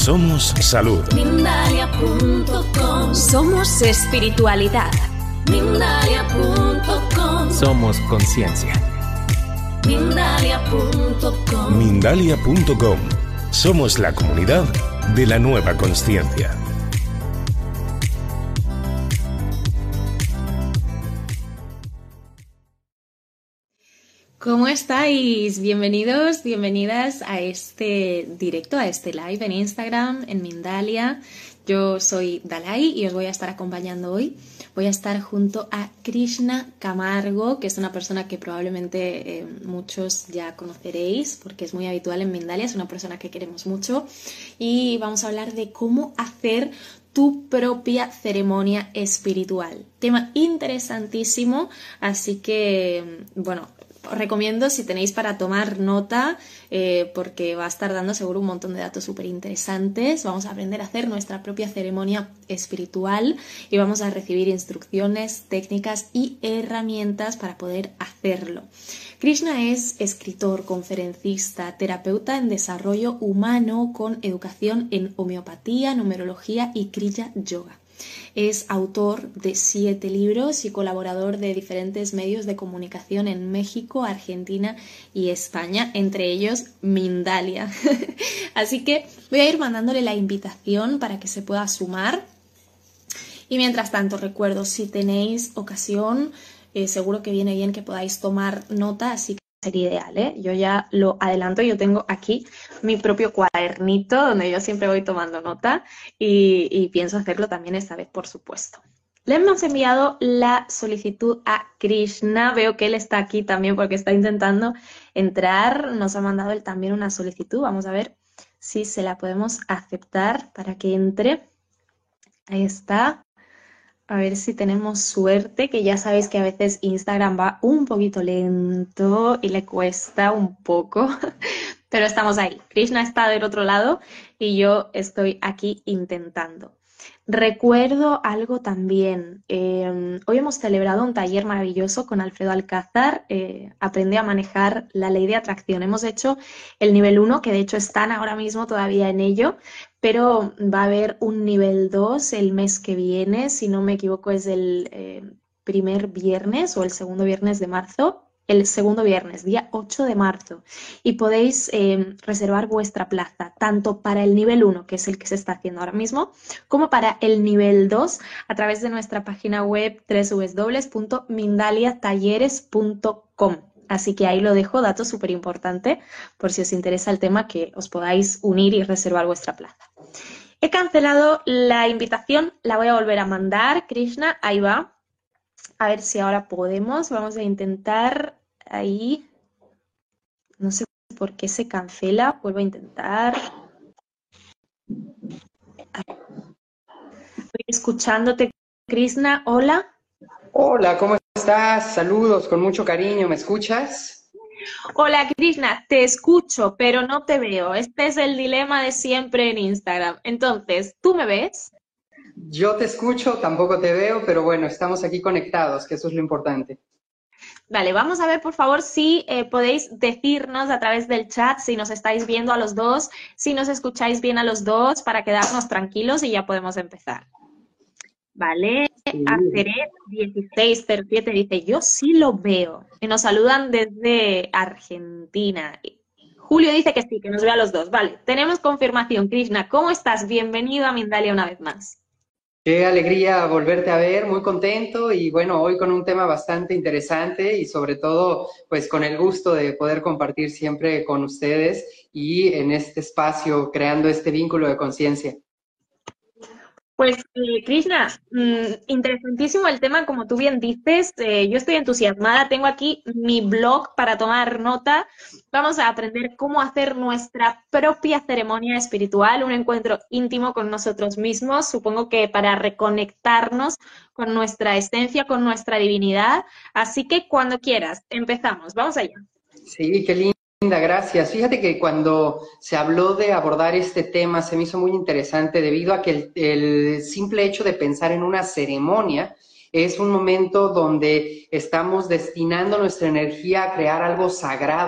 Somos salud. Mindalia.com. Somos espiritualidad. Mindalia.com. Somos conciencia. Mindalia.com. Mindalia.com. Somos la comunidad de la nueva consciencia. ¿Cómo estáis? Bienvenidos, bienvenidas a este directo, a este live en Instagram, en Mindalia. Yo soy Dalai y os voy a estar acompañando hoy. Voy a estar junto a Krishna Camargo, que es una persona que probablemente muchos ya conoceréis porque es muy habitual en Mindalia, es una persona que queremos mucho. Y vamos a hablar de cómo hacer tu propia ceremonia espiritual. Tema interesantísimo, así que, bueno, os recomiendo si tenéis para tomar nota porque va a estar dando seguro un montón de datos súper interesantes. Vamos a aprender a hacer nuestra propia ceremonia espiritual y vamos a recibir instrucciones, técnicas y herramientas para poder hacerlo. Krishna es escritor, conferencista, terapeuta en desarrollo humano con educación en homeopatía, numerología y Kriya Yoga. Es autor de 7 libros y colaborador de diferentes medios de comunicación en México, Argentina y España, entre ellos Mindalia. Así que voy a ir mandándole la invitación para que se pueda sumar. Y mientras tanto, recuerdo, si tenéis ocasión, seguro que viene bien que podáis tomar nota, así que sería ideal, ¿eh? Yo ya lo adelanto, yo tengo aquí mi propio cuadernito donde yo siempre voy tomando nota y pienso hacerlo también esta vez, por supuesto. Le hemos enviado la solicitud a Krishna, veo que él está aquí también porque está intentando entrar, nos ha mandado él también una solicitud, vamos a ver si se la podemos aceptar para que entre. Ahí está. A ver si tenemos suerte, que ya sabéis que a veces Instagram va un poquito lento y le cuesta un poco, pero estamos ahí. Krishna está del otro lado y yo estoy aquí intentando. Recuerdo algo también. Hoy hemos celebrado un taller maravilloso con Alfredo Alcázar. Aprende a manejar la ley de atracción. Hemos hecho el nivel 1, que de hecho están ahora mismo todavía en ello, pero va a haber un nivel 2 el mes que viene. Si no me equivoco, es el primer viernes o el segundo viernes de marzo. El segundo viernes, día 8 de marzo, y podéis reservar vuestra plaza, tanto para el nivel 1, que es el que se está haciendo ahora mismo, como para el nivel 2, a través de nuestra página web www.mindaliatalleres.com. Así que ahí lo dejo, dato súper importante, por si os interesa el tema, que os podáis unir y reservar vuestra plaza. He cancelado la invitación, la voy a volver a mandar, Krishna, ahí va. A ver si ahora podemos, vamos a intentar ahí, no sé por qué se cancela, vuelvo a intentar. Estoy escuchándote, Krishna, hola. Hola, ¿cómo estás? Saludos con mucho cariño, ¿me escuchas? Hola, Krishna, te escucho, pero no te veo. Este es el dilema de siempre en Instagram. Entonces, ¿tú me ves? Yo te escucho, tampoco te veo, pero bueno, estamos aquí conectados, que eso es lo importante. Vale, vamos a ver, por favor, si podéis decirnos a través del chat si nos estáis viendo a los dos, si nos escucháis bien a los dos, para quedarnos tranquilos y ya podemos empezar. Vale, Aceret 1607 dice, yo sí lo veo. Y nos saludan desde Argentina. Julio dice que sí, que nos ve a los dos. Vale, tenemos confirmación. Krishna, ¿cómo estás? Bienvenido a Mindalia una vez más. Qué alegría volverte a ver, muy contento y bueno, hoy con un tema bastante interesante y sobre todo pues con el gusto de poder compartir siempre con ustedes y en este espacio creando este vínculo de conciencia. Pues, Krishna, interesantísimo el tema, como tú bien dices. Yo estoy entusiasmada, tengo aquí mi blog para tomar nota. Vamos a aprender cómo hacer nuestra propia ceremonia espiritual, un encuentro íntimo con nosotros mismos, supongo que para reconectarnos con nuestra esencia, con nuestra divinidad. Así que cuando quieras, empezamos, vamos allá. Sí, qué lindo. Linda, gracias. Fíjate que cuando se habló de abordar este tema se me hizo muy interesante debido a que el simple hecho de pensar en una ceremonia es un momento donde estamos destinando nuestra energía a crear algo sagrado,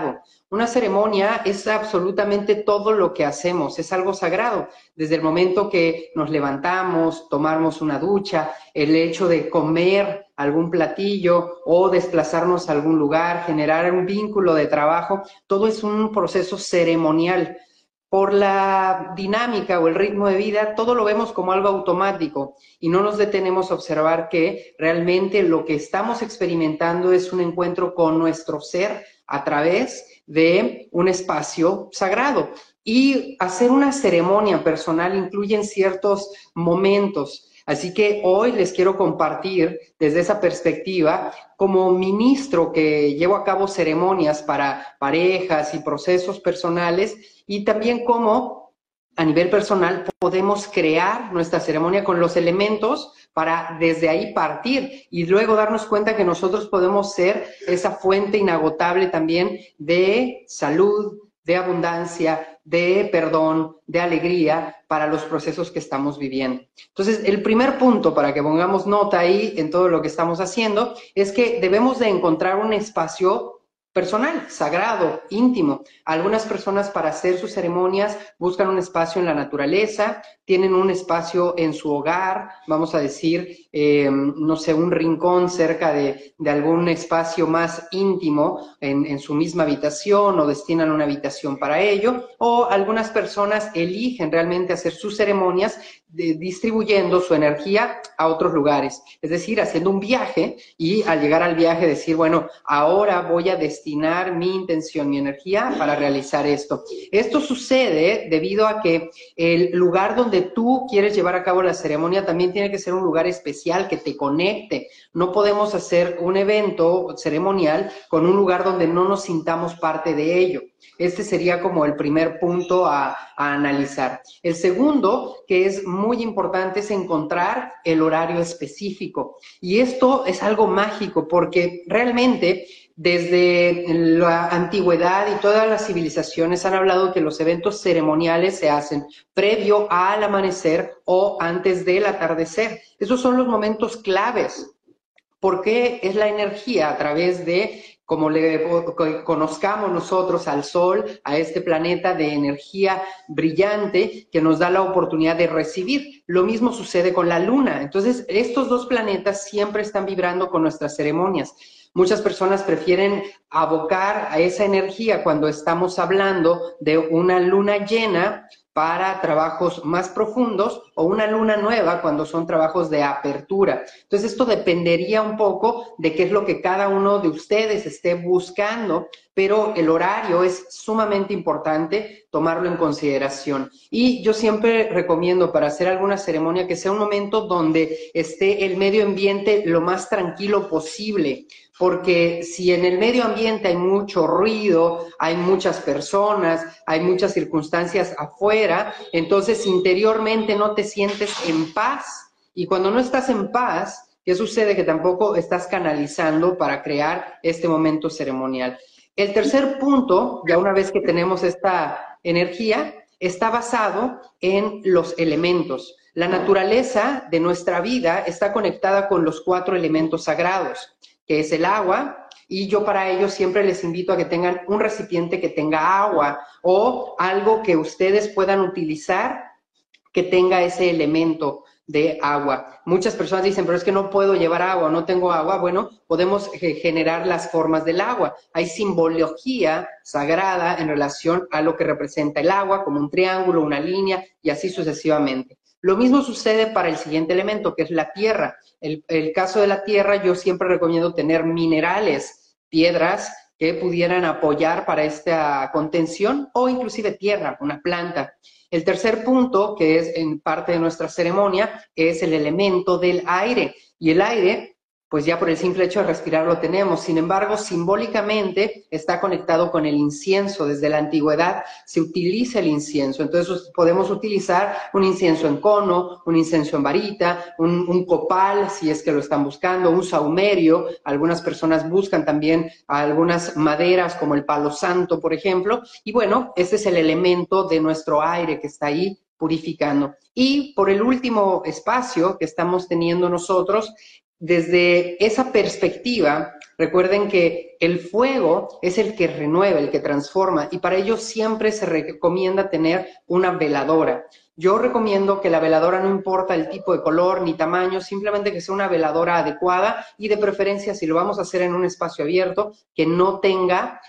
Una ceremonia es absolutamente todo lo que hacemos, es algo sagrado. Desde el momento que nos levantamos, tomamos una ducha, el hecho de comer algún platillo o desplazarnos a algún lugar, generar un vínculo de trabajo, todo es un proceso ceremonial. Por la dinámica o el ritmo de vida, todo lo vemos como algo automático y no nos detenemos a observar que realmente lo que estamos experimentando es un encuentro con nuestro ser a través de un espacio sagrado. Y hacer una ceremonia personal incluye ciertos momentos. Así que hoy les quiero compartir desde esa perspectiva, como ministro que llevo a cabo ceremonias para parejas y procesos personales, y también cómo a nivel personal podemos crear nuestra ceremonia con los elementos para desde ahí partir y luego darnos cuenta que nosotros podemos ser esa fuente inagotable también de salud, de abundancia, de perdón, de alegría para los procesos que estamos viviendo. Entonces, el primer punto para que pongamos nota ahí en todo lo que estamos haciendo es que debemos de encontrar un espacio personal, sagrado, íntimo. Algunas personas para hacer sus ceremonias buscan un espacio en la naturaleza, tienen un espacio en su hogar, vamos a decir, no sé, un rincón cerca de algún espacio más íntimo en su misma habitación o destinan una habitación para ello, o algunas personas eligen realmente hacer sus ceremonias distribuyendo su energía a otros lugares, es decir, haciendo un viaje y al llegar al viaje decir, bueno, ahora voy a destinar mi intención, mi energía para realizar esto. Esto sucede debido a que el lugar donde tú quieres llevar a cabo la ceremonia también tiene que ser un lugar especial que te conecte. No podemos hacer un evento ceremonial con un lugar donde no nos sintamos parte de ello. Este sería como el primer punto a analizar. El segundo, que es muy importante, es encontrar el horario específico. Y esto es algo mágico porque realmente desde la antigüedad y todas las civilizaciones han hablado que los eventos ceremoniales se hacen previo al amanecer o antes del atardecer. Esos son los momentos claves, porque es la energía a través de, como le conozcamos nosotros al Sol, a este planeta de energía brillante que nos da la oportunidad de recibir. Lo mismo sucede con la Luna. Entonces, estos dos planetas siempre están vibrando con nuestras ceremonias. Muchas personas prefieren abocar a esa energía cuando estamos hablando de una luna llena para trabajos más profundos o una luna nueva cuando son trabajos de apertura. Entonces, esto dependería un poco de qué es lo que cada uno de ustedes esté buscando, pero el horario es sumamente importante tomarlo en consideración. Y yo siempre recomiendo para hacer alguna ceremonia que sea un momento donde esté el medio ambiente lo más tranquilo posible, porque si en el medio ambiente hay mucho ruido, hay muchas personas, hay muchas circunstancias afuera, entonces interiormente no te sientes en paz. Y cuando no estás en paz, ¿qué sucede? Que tampoco estás canalizando para crear este momento ceremonial. El tercer punto, ya una vez que tenemos esta energía, está basado en los elementos. La naturaleza de nuestra vida está conectada con los 4 elementos sagrados, que es el agua, y yo para ello siempre les invito a que tengan un recipiente que tenga agua o algo que ustedes puedan utilizar que tenga ese elemento de agua. Muchas personas dicen, pero es que no puedo llevar agua, no tengo agua. Bueno, podemos generar las formas del agua. Hay simbología sagrada en relación a lo que representa el agua, como un triángulo, una línea y así sucesivamente. Lo mismo sucede para el siguiente elemento, que es la tierra. El caso de la tierra, yo siempre recomiendo tener minerales, piedras que pudieran apoyar para esta contención o inclusive tierra, una planta. El tercer punto, que es en parte de nuestra ceremonia, es el elemento del aire. Y el aire, pues ya por el simple hecho de respirar lo tenemos. Sin embargo, simbólicamente está conectado con el incienso. Desde la antigüedad se utiliza el incienso. Entonces podemos utilizar un incienso en cono, un incienso en varita, un copal, si es que lo están buscando, un saumerio. Algunas personas buscan también algunas maderas como el palo santo, por ejemplo. Y bueno, este es el elemento de nuestro aire que está ahí purificando. Y por el último espacio que estamos teniendo nosotros, desde esa perspectiva, Recuerden que el fuego es el que renueva, el que transforma, y para ello siempre se recomienda tener una veladora. Yo recomiendo que la veladora, no importa el tipo de color ni tamaño, simplemente que sea una veladora adecuada y de preferencia, si lo vamos a hacer en un espacio abierto, que no tenga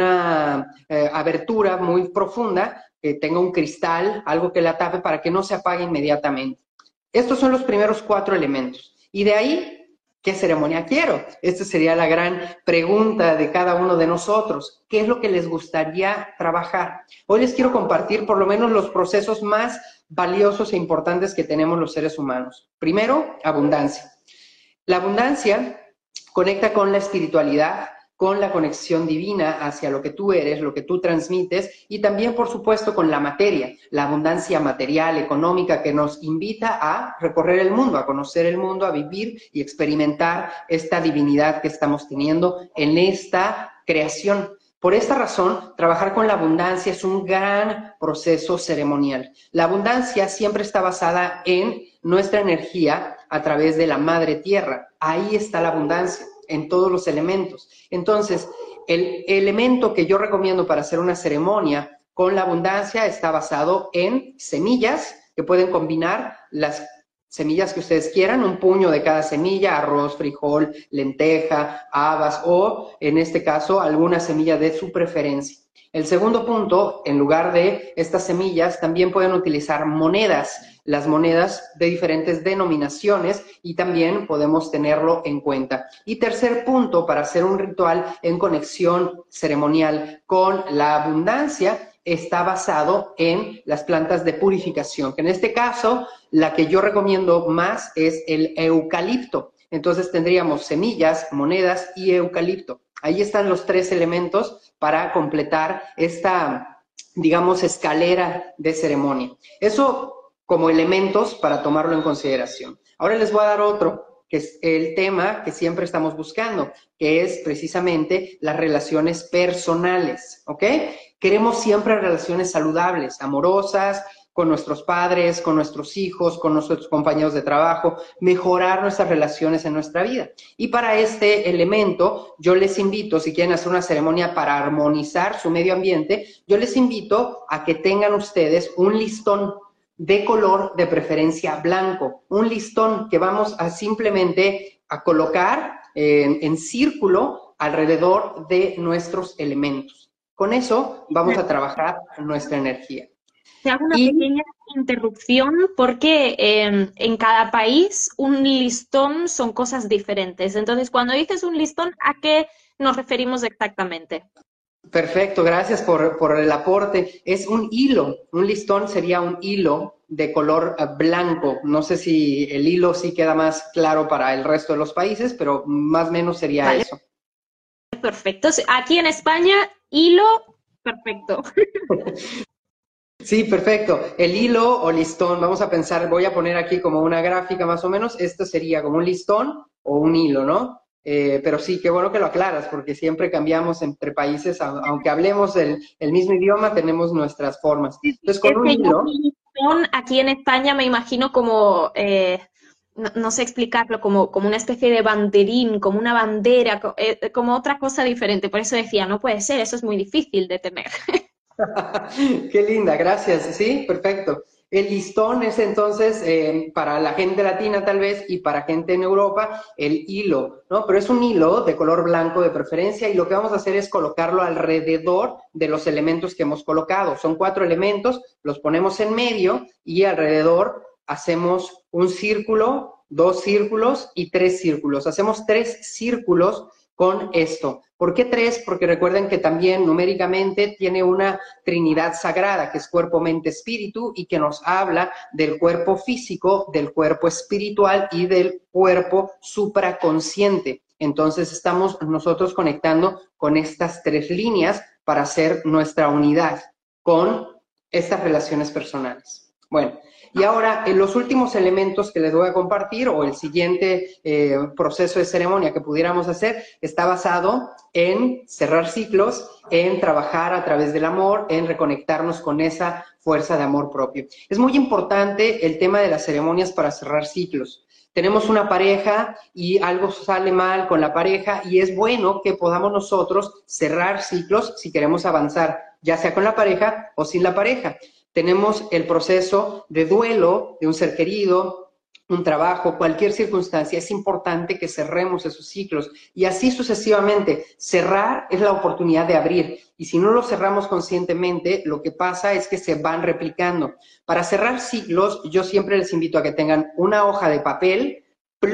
una abertura muy profunda, que tenga un cristal, algo que la tape para que no se apague inmediatamente. Estos son los primeros 4 elementos. Y de ahí, ¿qué ceremonia quiero? Esta sería la gran pregunta de cada uno de nosotros. ¿Qué es lo que les gustaría trabajar? Hoy les quiero compartir por lo menos los procesos más valiosos e importantes que tenemos los seres humanos. Primero, abundancia. La abundancia conecta con la espiritualidad, con la conexión divina hacia lo que tú eres, lo que tú transmites, y también, por supuesto, con la materia, la abundancia material, económica, que nos invita a recorrer el mundo, a conocer el mundo, a vivir y experimentar esta divinidad que estamos teniendo en esta creación. Por esta razón, trabajar con la abundancia es un gran proceso ceremonial. La abundancia siempre está basada en nuestra energía a través de la madre tierra. Ahí está la abundancia, en todos los elementos. Entonces, el elemento que yo recomiendo para hacer una ceremonia con la abundancia está basado en semillas, que pueden combinar las semillas que ustedes quieran, un puño de cada semilla, arroz, frijol, lenteja, habas o, en este caso, alguna semilla de su preferencia. El segundo punto, en lugar de estas semillas, también pueden utilizar monedas, las monedas de diferentes denominaciones, y también podemos tenerlo en cuenta. Y tercer punto, para hacer un ritual en conexión ceremonial con la abundancia, está basado en las plantas de purificación, que en este caso, la que yo recomiendo más es el eucalipto. Entonces tendríamos semillas, monedas y eucalipto. Ahí están los 3 elementos para completar esta, digamos, escalera de ceremonia. Eso como elementos para tomarlo en consideración. Ahora les voy a dar otro, que es el tema que siempre estamos buscando, que es precisamente las relaciones personales, ¿ok? Queremos siempre relaciones saludables, amorosas, con nuestros padres, con nuestros hijos, con nuestros compañeros de trabajo, mejorar nuestras relaciones en nuestra vida. Y para este elemento, yo les invito, si quieren hacer una ceremonia para armonizar su medio ambiente, yo les invito a que tengan ustedes un listón de color de preferencia blanco, un listón que vamos a simplemente a colocar en círculo alrededor de nuestros elementos. Con eso vamos a trabajar nuestra energía. Te hago una pequeña interrupción porque en cada país un listón son cosas diferentes. Entonces, cuando dices un listón, ¿a qué nos referimos exactamente? Perfecto, gracias por el aporte. Es un hilo, un listón sería un hilo de color blanco. No sé si el hilo sí queda más claro para el resto de los países, pero más o menos sería Vale. eso. Perfecto. Aquí en España, hilo, perfecto. Sí, perfecto. El hilo o listón, vamos a pensar, voy a poner aquí como una gráfica más o menos, esto sería como un listón o un hilo, ¿no? Pero sí, qué bueno que lo aclaras, porque siempre cambiamos entre países, aunque hablemos el mismo idioma, tenemos nuestras formas. Entonces, con un hilo... Un listón aquí en España me imagino como, no sé explicarlo, como una especie de banderín, como una bandera, como otra cosa diferente. Por eso decía, no puede ser, eso es muy difícil de tener. Qué linda, gracias. Sí, perfecto. El listón es entonces para la gente latina tal vez y para gente en Europa el hilo, ¿no? Pero es un hilo de color blanco de preferencia y lo que vamos a hacer es colocarlo alrededor de los elementos que hemos colocado. Son 4 elementos, los ponemos en medio y alrededor hacemos un círculo, 2 círculos y 3 círculos. Hacemos 3 círculos con esto. ¿Por qué 3? Porque recuerden que también numéricamente tiene una trinidad sagrada, que es cuerpo, mente, espíritu, y que nos habla del cuerpo físico, del cuerpo espiritual y del cuerpo supraconsciente. Entonces estamos nosotros conectando con estas 3 líneas para hacer nuestra unidad con estas relaciones personales. Bueno, y ahora, en los últimos elementos que les voy a compartir, o el siguiente proceso de ceremonia que pudiéramos hacer, está basado en cerrar ciclos, en trabajar a través del amor, en reconectarnos con esa fuerza de amor propio. Es muy importante el tema de las ceremonias para cerrar ciclos. Tenemos una pareja y algo sale mal con la pareja y es bueno que podamos nosotros cerrar ciclos si queremos avanzar, ya sea con la pareja o sin la pareja. Tenemos el proceso de duelo de un ser querido, un trabajo, cualquier circunstancia, es importante que cerremos esos ciclos y así sucesivamente. Cerrar es la oportunidad de abrir y si no lo cerramos conscientemente, lo que pasa es que se van replicando. Para cerrar ciclos, yo siempre les invito a que tengan una hoja de papel,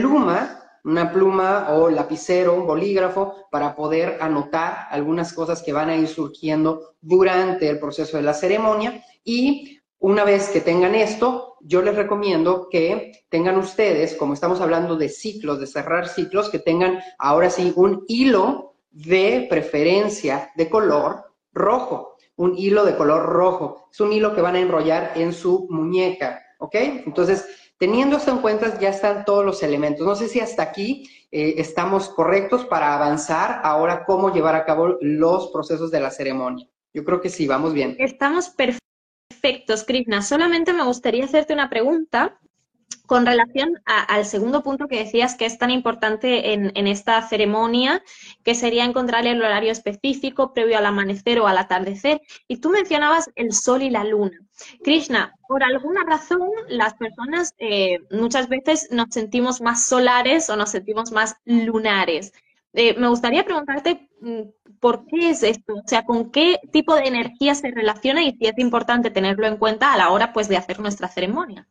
una pluma o lapicero, un bolígrafo, para poder anotar algunas cosas que van a ir surgiendo durante el proceso de la ceremonia y una vez que tengan esto, yo les recomiendo que tengan ustedes, como estamos hablando de ciclos, de cerrar ciclos, que tengan ahora sí un hilo de preferencia de color rojo, un hilo de color rojo. Es un hilo que van a enrollar en su muñeca, ¿ok? Entonces, teniendo esto en cuenta, ya están todos los elementos. No sé si hasta aquí estamos correctos para avanzar ahora cómo llevar a cabo los procesos de la ceremonia. Yo creo que sí, vamos bien. Estamos perfectos, Krishna. Solamente me gustaría hacerte una pregunta con relación al segundo punto que decías que es tan importante en esta ceremonia, que sería encontrar el horario específico previo al amanecer o al atardecer. Y tú mencionabas el sol y la luna. Krishna, por alguna razón las personas muchas veces nos sentimos más solares o nos sentimos más lunares. Me gustaría preguntarte por qué es esto, o sea, con qué tipo de energía se relaciona y si es importante tenerlo en cuenta a la hora pues, de hacer nuestra ceremonia.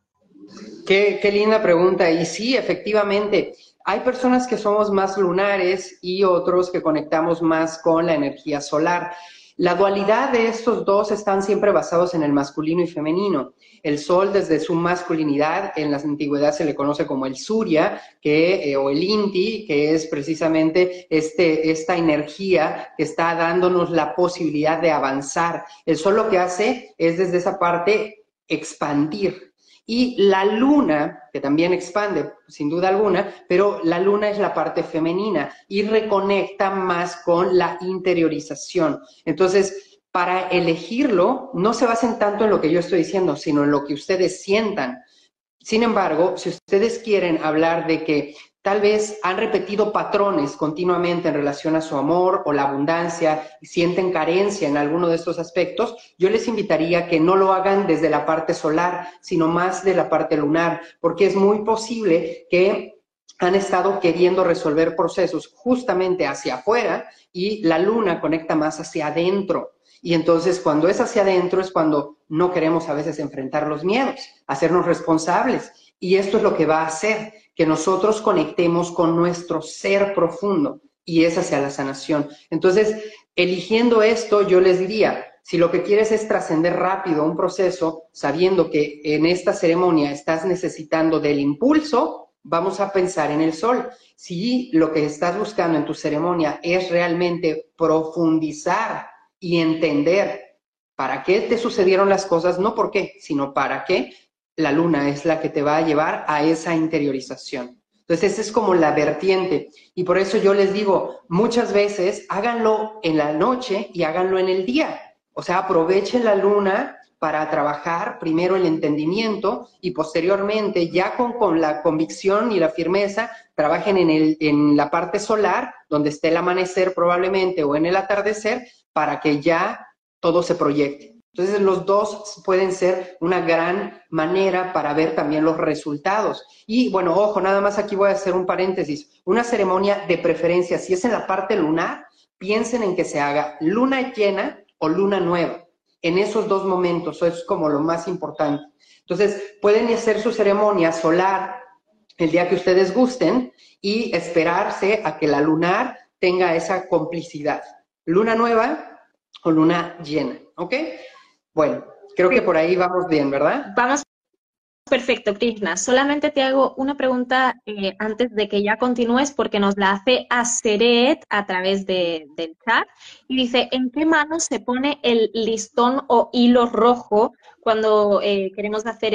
Qué linda pregunta. Y sí, efectivamente, hay personas que somos más lunares y otros que conectamos más con la energía solar. La dualidad de estos dos están siempre basados en el masculino y femenino. El sol, desde su masculinidad, en la antigüedad se le conoce como el Surya, o el Inti, que es precisamente esta energía que está dándonos la posibilidad de avanzar. El sol lo que hace es desde esa parte expandir. Y la luna, que también expande, sin duda alguna, pero la luna es la parte femenina y reconecta más con la interiorización. Entonces, para elegirlo, no se basen tanto en lo que yo estoy diciendo, sino en lo que ustedes sientan. Sin embargo, si ustedes quieren hablar de que tal vez han repetido patrones continuamente en relación a su amor o la abundancia y sienten carencia en alguno de estos aspectos, yo les invitaría a que no lo hagan desde la parte solar, sino más de la parte lunar, porque es muy posible que han estado queriendo resolver procesos justamente hacia afuera y la luna conecta más hacia adentro. Y entonces cuando es hacia adentro es cuando no queremos a veces enfrentar los miedos, hacernos responsables. Y esto es lo que va a hacer que nosotros conectemos con nuestro ser profundo y es hacia la sanación. Entonces, eligiendo esto, yo les diría, si lo que quieres es trascender rápido un proceso, sabiendo que en esta ceremonia estás necesitando del impulso, vamos a pensar en el sol. Si lo que estás buscando en tu ceremonia es realmente profundizar y entender para qué te sucedieron las cosas, no por qué, sino para qué, la luna es la que te va a llevar a esa interiorización. Entonces, esa es como la vertiente. Y por eso yo les digo, muchas veces háganlo en la noche y háganlo en el día. O sea, aprovechen la luna para trabajar primero el entendimiento y posteriormente, ya con la convicción y la firmeza, trabajen en la parte solar, donde esté el amanecer probablemente o en el atardecer, para que ya todo se proyecte. Entonces, los dos pueden ser una gran manera para ver también los resultados. Y, bueno, ojo, nada más aquí voy a hacer un paréntesis. Una ceremonia de preferencia, si es en la parte lunar, piensen en que se haga luna llena o luna nueva. En esos dos momentos, eso es como lo más importante. Entonces, pueden hacer su ceremonia solar el día que ustedes gusten y esperarse a que la lunar tenga esa complicidad. Luna nueva o luna llena, ¿ok? Bueno, creo que por ahí vamos bien, ¿verdad? Vamos perfecto, Krishna. Solamente te hago una pregunta antes de que ya continúes, porque nos la hace Aseret a través del chat. Y dice, ¿en qué mano se pone el listón o hilo rojo cuando queremos hacer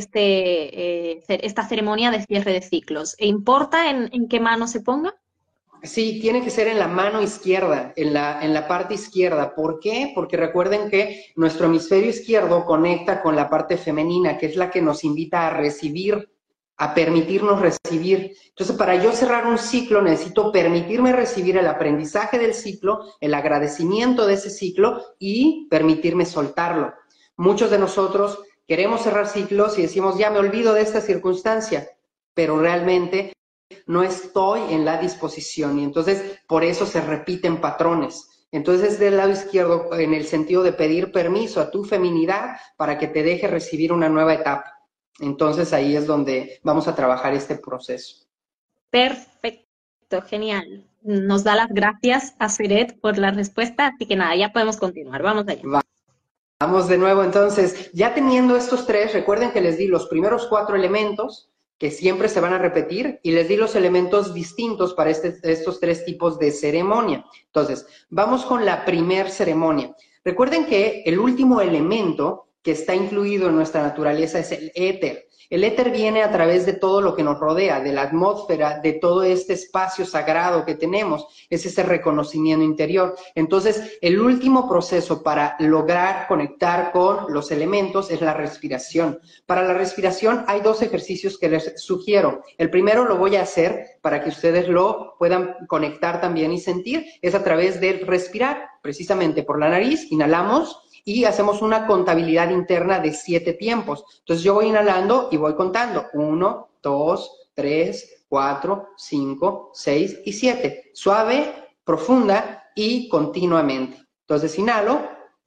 esta ceremonia de cierre de ciclos? ¿E importa en qué mano se ponga? Sí, tiene que ser en la mano izquierda, en la parte izquierda. ¿Por qué? Porque recuerden que nuestro hemisferio izquierdo conecta con la parte femenina, que es la que nos invita a recibir, a permitirnos recibir. Entonces, para yo cerrar un ciclo, necesito permitirme recibir el aprendizaje del ciclo, el agradecimiento de ese ciclo y permitirme soltarlo. Muchos de nosotros queremos cerrar ciclos y decimos, ya me olvido de esta circunstancia, pero realmente no estoy en la disposición y entonces por eso se repiten patrones. Entonces del lado izquierdo en el sentido de pedir permiso a tu feminidad para que te deje recibir una nueva etapa. Entonces ahí es donde vamos a trabajar este proceso. Perfecto, genial. Nos da las gracias a Seret por la respuesta, así que nada, ya podemos continuar. Vamos allá. Vamos de nuevo entonces, ya teniendo estos tres, recuerden que les di los primeros 4 elementos que siempre se van a repetir y les di los elementos distintos para estos 3 tipos de ceremonia. Entonces, vamos con la primer ceremonia. Recuerden que el último elemento que está incluido en nuestra naturaleza es el éter. El éter viene a través de todo lo que nos rodea, de la atmósfera, de todo este espacio sagrado que tenemos, es ese reconocimiento interior. Entonces, el último proceso para lograr conectar con los elementos es la respiración. Para la respiración hay 2 ejercicios que les sugiero. El primero lo voy a hacer para que ustedes lo puedan conectar también y sentir, es a través del respirar, precisamente por la nariz, inhalamos, y hacemos una contabilidad interna de 7 tiempos. Entonces yo voy inhalando y voy contando. 1, 2, 3, 4, 5, 6 y 7. Suave, profunda y continuamente. Entonces inhalo,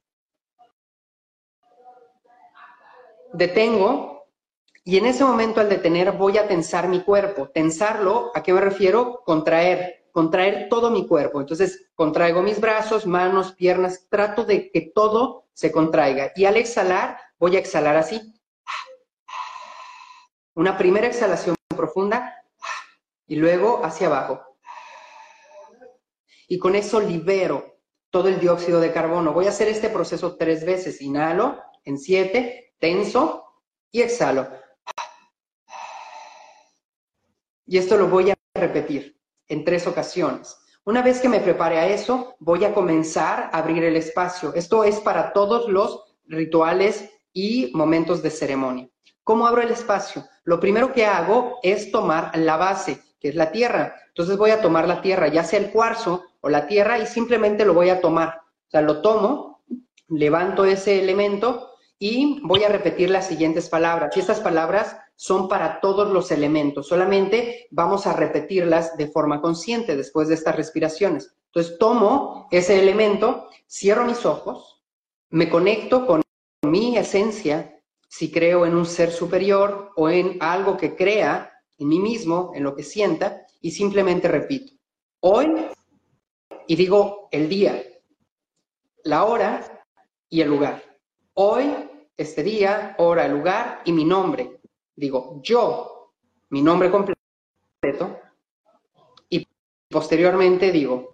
detengo y en ese momento al detener voy a tensar mi cuerpo. Tensarlo, ¿a qué me refiero? Contraer todo mi cuerpo. Entonces, contraigo mis brazos, manos, piernas, trato de que todo se contraiga. Y al exhalar, voy a exhalar así. Una primera exhalación profunda y luego hacia abajo. Y con eso libero todo el dióxido de carbono. Voy a hacer este proceso 3 veces. Inhalo en 7, tenso y exhalo. Y esto lo voy a repetir en 3 ocasiones. Una vez que me prepare a eso, voy a comenzar a abrir el espacio. Esto es para todos los rituales y momentos de ceremonia. ¿Cómo abro el espacio? Lo primero que hago es tomar la base, que es la tierra. Entonces voy a tomar la tierra, ya sea el cuarzo o la tierra, y simplemente lo voy a tomar. O sea, lo tomo, levanto ese elemento y voy a repetir las siguientes palabras. Y estas palabras son para todos los elementos, solamente vamos a repetirlas de forma consciente después de estas respiraciones. Entonces tomo ese elemento, cierro mis ojos, me conecto con mi esencia, si creo en un ser superior o en algo que crea en mí mismo, en lo que sienta, y simplemente repito. Hoy, y digo el día, la hora y el lugar. Hoy, este día, hora, lugar y mi nombre. Digo, yo, mi nombre completo, y posteriormente digo,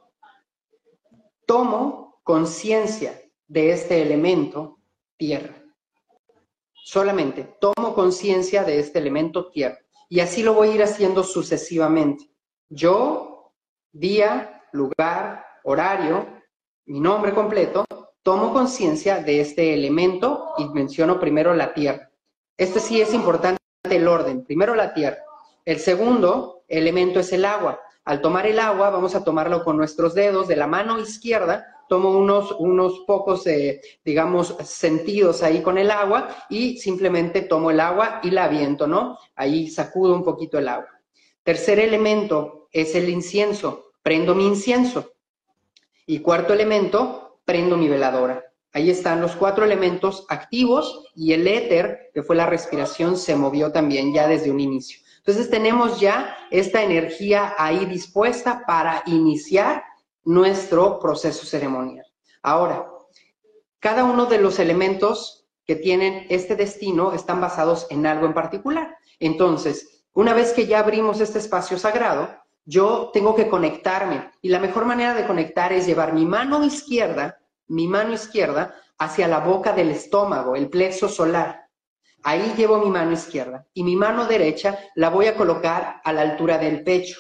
tomo conciencia de este elemento tierra. Solamente tomo conciencia de este elemento tierra. Y así lo voy a ir haciendo sucesivamente. Yo, día, lugar, horario, mi nombre completo, tomo conciencia de este elemento y menciono primero la tierra. Este sí es importante el orden. Primero la tierra. El segundo elemento es el agua. Al tomar el agua, vamos a tomarlo con nuestros dedos de la mano izquierda. Tomo unos pocos, digamos, sentidos ahí con el agua y simplemente tomo el agua y la aviento, ¿no? Ahí sacudo un poquito el agua. Tercer elemento es el incienso. Prendo mi incienso. Y cuarto elemento, prendo mi veladora. Ahí están los 4 elementos activos y el éter, que fue la respiración, se movió también ya desde un inicio. Entonces tenemos ya esta energía ahí dispuesta para iniciar nuestro proceso ceremonial. Ahora, cada uno de los elementos que tienen este destino están basados en algo en particular. Entonces, una vez que ya abrimos este espacio sagrado, yo tengo que conectarme y la mejor manera de conectar es llevar mi mano izquierda hacia la boca del estómago, el plexo solar. Ahí llevo mi mano izquierda y mi mano derecha la voy a colocar a la altura del pecho.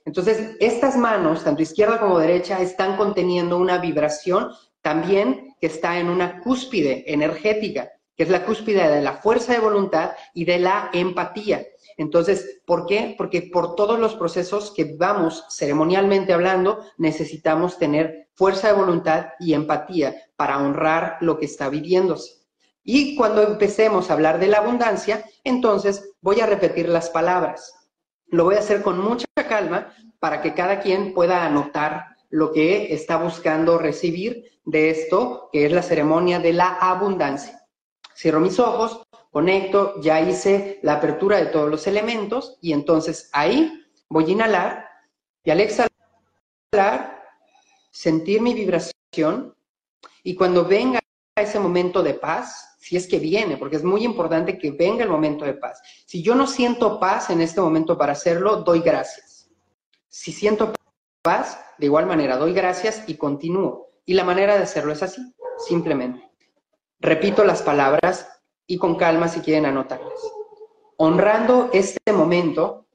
Entonces, estas manos, tanto izquierda como derecha, están conteniendo una vibración también que está en una cúspide energética, que es la cúspide de la fuerza de voluntad y de la empatía. Entonces, ¿por qué? Porque por todos los procesos que vamos ceremonialmente hablando, necesitamos tener fuerza de voluntad y empatía para honrar lo que está viviéndose. Y cuando empecemos a hablar de la abundancia, entonces voy a repetir las palabras. Lo voy a hacer con mucha calma para que cada quien pueda anotar lo que está buscando recibir de esto, que es la ceremonia de la abundancia. Cierro mis ojos, conecto, ya hice la apertura de todos los elementos y entonces ahí voy a inhalar y al exhalar sentir mi vibración y cuando venga ese momento de paz, si es que viene, porque es muy importante que venga el momento de paz. Si yo no siento paz en este momento para hacerlo, doy gracias. Si siento paz, de igual manera, doy gracias y continúo. Y la manera de hacerlo es así, simplemente. Repito las palabras y con calma si quieren anotarlas. Honrando este momento,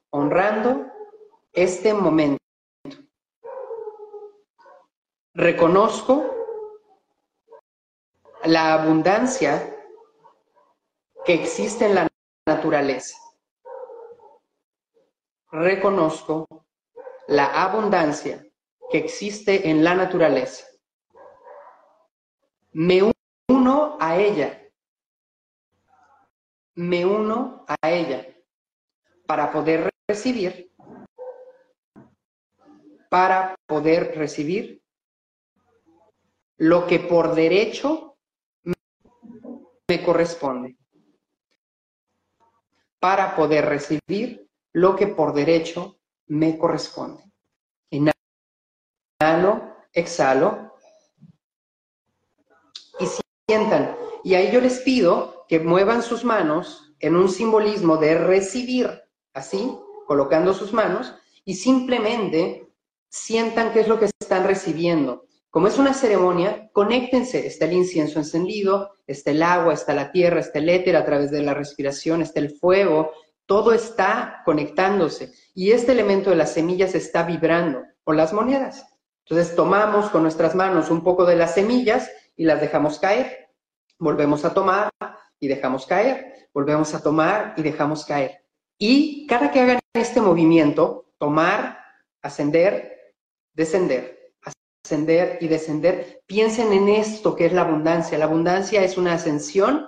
reconozco la abundancia que existe en la naturaleza. Reconozco la abundancia que existe en la naturaleza. Me uno a ella. Me uno a ella para poder recibir lo que por derecho me corresponde. Para poder recibir lo que por derecho me corresponde. Inhalo, exhalo y sientan. Y ahí yo les pido que muevan sus manos en un simbolismo de recibir, así, colocando sus manos y simplemente sientan qué es lo que están recibiendo. Como es una ceremonia, conéctense. Está el incienso encendido, está el agua, está la tierra, está el éter a través de la respiración, está el fuego. Todo está conectándose. Y este elemento de las semillas está vibrando, o las monedas. Entonces tomamos con nuestras manos un poco de las semillas y las dejamos caer. Volvemos a tomar y dejamos caer. Volvemos a tomar y dejamos caer. Y cada que hagan este movimiento, tomar, ascender, descender, ascender y descender, piensen en esto que es la abundancia. La abundancia es una ascensión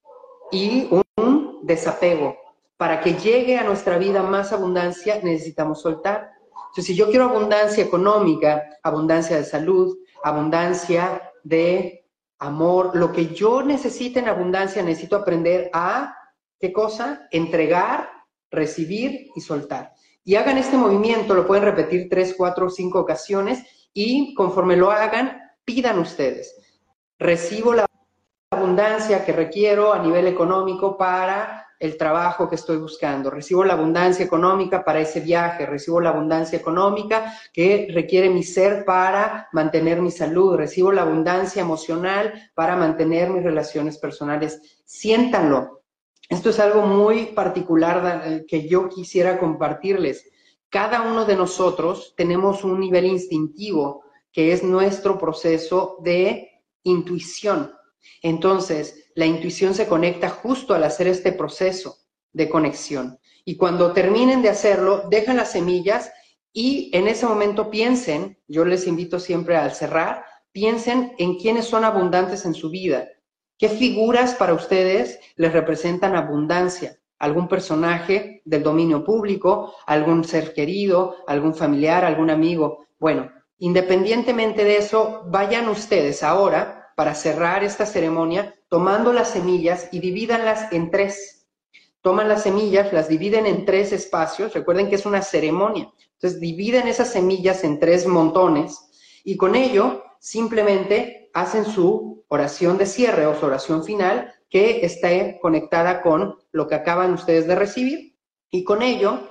y un desapego. Para que llegue a nuestra vida más abundancia, necesitamos soltar. Entonces, si yo quiero abundancia económica, abundancia de salud, abundancia de amor, lo que yo necesite en abundancia, necesito aprender a, ¿qué cosa? Entregar, recibir y soltar. Y hagan este movimiento, lo pueden repetir 3, 4, 5 ocasiones y conforme lo hagan, pidan ustedes. Recibo la abundancia que requiero a nivel económico para el trabajo que estoy buscando. Recibo la abundancia económica para ese viaje. Recibo la abundancia económica que requiere mi ser para mantener mi salud. Recibo la abundancia emocional para mantener mis relaciones personales. Siéntanlo. Esto es algo muy particular que yo quisiera compartirles. Cada uno de nosotros tenemos un nivel instintivo que es nuestro proceso de intuición. Entonces, la intuición se conecta justo al hacer este proceso de conexión. Y cuando terminen de hacerlo, dejan las semillas y en ese momento piensen, yo les invito siempre al cerrar, piensen en quiénes son abundantes en su vida. ¿Qué figuras para ustedes les representan abundancia? ¿Algún personaje del dominio público? ¿Algún ser querido? ¿Algún familiar? ¿Algún amigo? Bueno, independientemente de eso, vayan ustedes ahora para cerrar esta ceremonia tomando las semillas y divídanlas en 3. Toman las semillas, las dividen en 3 espacios. Recuerden que es una ceremonia. Entonces, dividen esas semillas en 3 montones y con ello simplemente hacen su oración de cierre o su oración final que esté conectada con lo que acaban ustedes de recibir. Y con ello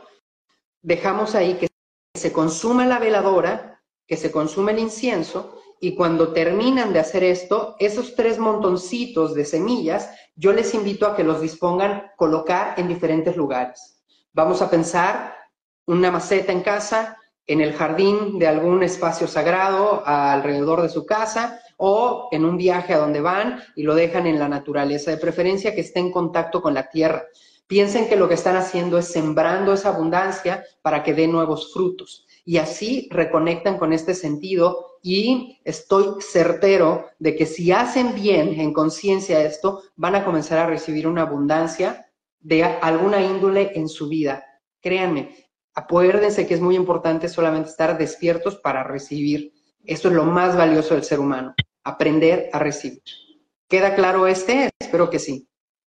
dejamos ahí que se consuma la veladora, que se consume el incienso. Y cuando terminan de hacer esto, esos 3 montoncitos de semillas, yo les invito a que los dispongan, colocar en diferentes lugares. Vamos a pensar una maceta en casa, en el jardín de algún espacio sagrado alrededor de su casa, o en un viaje a donde van y lo dejan en la naturaleza, de preferencia que esté en contacto con la tierra. Piensen que lo que están haciendo es sembrando esa abundancia para que dé nuevos frutos. Y así reconectan con este sentido, y estoy certero de que si hacen bien en conciencia esto, van a comenzar a recibir una abundancia de alguna índole en su vida. Créanme, acuérdense que es muy importante solamente estar despiertos para recibir. Esto es lo más valioso del ser humano, aprender a recibir. ¿Queda claro este? Espero que sí.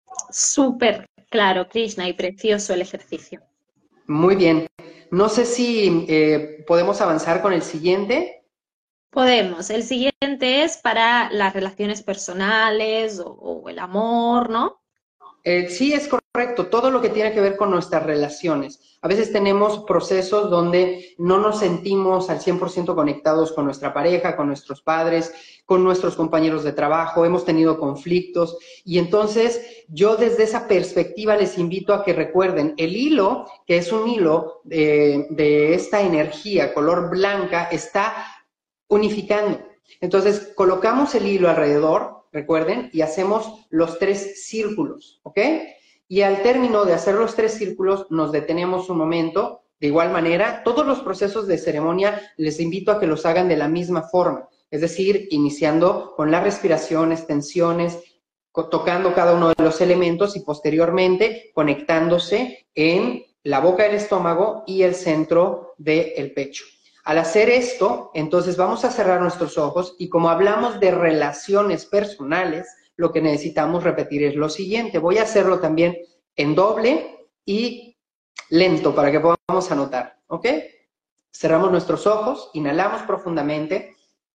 Súper claro, Krishna, y precioso el ejercicio. Muy bien. No sé si podemos avanzar con el siguiente. Podemos. El siguiente es para las relaciones personales o el amor, ¿no? Sí, es correcto. Todo lo que tiene que ver con nuestras relaciones. A veces tenemos procesos donde no nos sentimos al 100% conectados con nuestra pareja, con nuestros padres, con nuestros compañeros de trabajo. Hemos tenido conflictos. Y entonces yo desde esa perspectiva les invito a que recuerden el hilo, que es un hilo de esta energía color blanca, está unificando. Entonces colocamos el hilo alrededor, recuerden, y hacemos los 3 círculos, ¿ok? Y al término de hacer los 3 círculos, nos detenemos un momento. De igual manera, todos los procesos de ceremonia les invito a que los hagan de la misma forma, es decir, iniciando con las respiraciones, tensiones, tocando cada uno de los elementos y posteriormente conectándose en la boca del estómago y el centro del pecho. Al hacer esto, entonces vamos a cerrar nuestros ojos, y como hablamos de relaciones personales, lo que necesitamos repetir es lo siguiente. Voy a hacerlo también en doble y lento para que podamos anotar, ¿ok? Cerramos nuestros ojos, inhalamos profundamente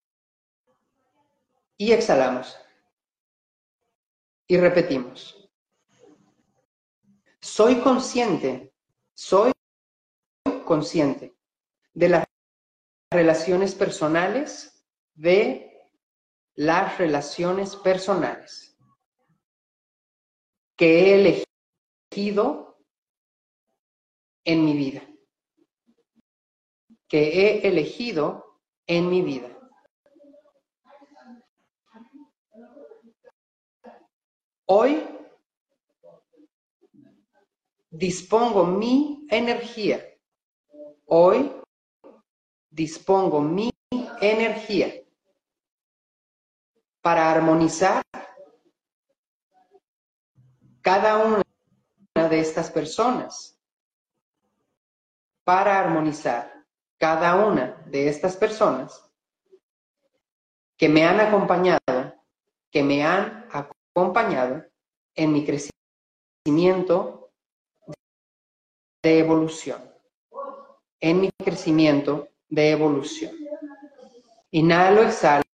y exhalamos. Y repetimos. Soy consciente de las relaciones personales, que he elegido en mi vida. Hoy dispongo mi energía. Para armonizar cada una de estas personas. Que me han acompañado en mi crecimiento de evolución. Inhalo, exhalo.